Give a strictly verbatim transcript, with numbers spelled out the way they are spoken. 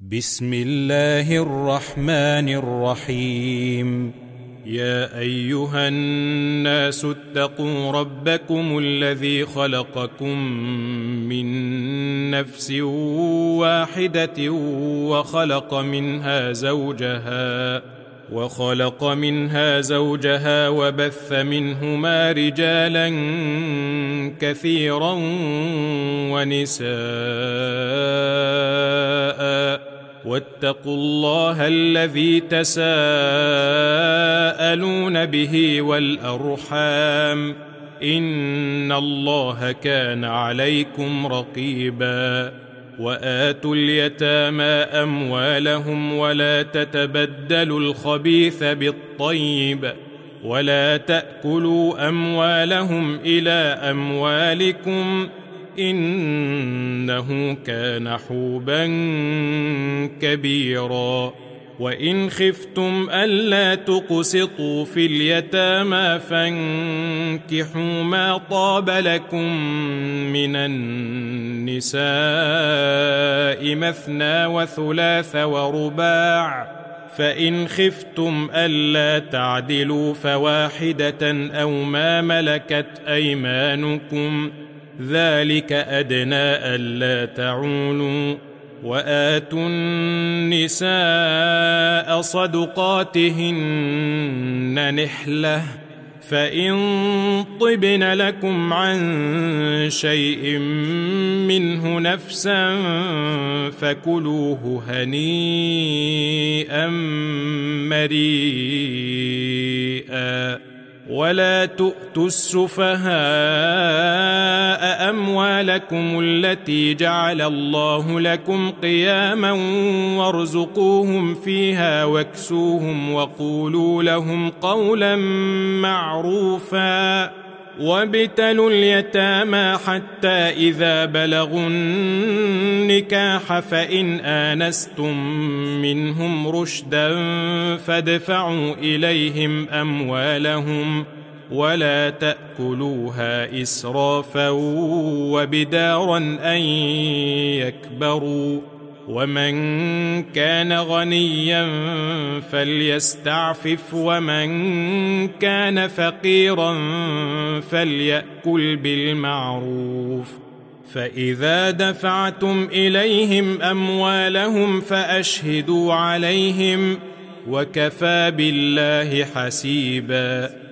بسم الله الرحمن الرحيم. يا أيها الناس اتقوا ربكم الذي خلقكم من نفس واحدة وخلق منها زوجها وخلق منها زوجها وبث منهما رجالا كثيرا ونساء، واتقوا الله الذي تساءلون به والأرحام إن الله كان عليكم رقيبا. وآتوا اليتامى أموالهم ولا تتبدلوا الخبيث بالطيب ولا تأكلوا أموالهم إلى أموالكم إنه كان حوبا كبيرا. وإن خفتم ألا تقسطوا في اليتامى فانكحوا ما طاب لكم من النساء مثنى وثلاث ورباع، فإن خفتم ألا تعدلوا فواحدة أو ما ملكت أيمانكم ذلك أدنى ألا تعولوا. وآتوا النساء صدقاتهن نحلة، فإن طبن لكم عن شيء منه نفسا فكلوه هنيئا مريئا. ولا تؤتوا السفهاء أموالكم التي جعل الله لكم قياما وارزقوهم فيها واكسوهم وقولوا لهم قولا معروفا. وابتلوا اليتامى حتى إذا بلغوا النكاح فإن آنستم منهم رشدا فادفعوا إليهم أموالهم ولا تأكلوها إسرافا وبدارا أن يكبروا. ومن كان غنيا فليستعفف ومن كان فقيرا فليأكل بالمعروف. فإذا دفعتم إليهم أموالهم فأشهدوا عليهم وكفى بالله حسيبا.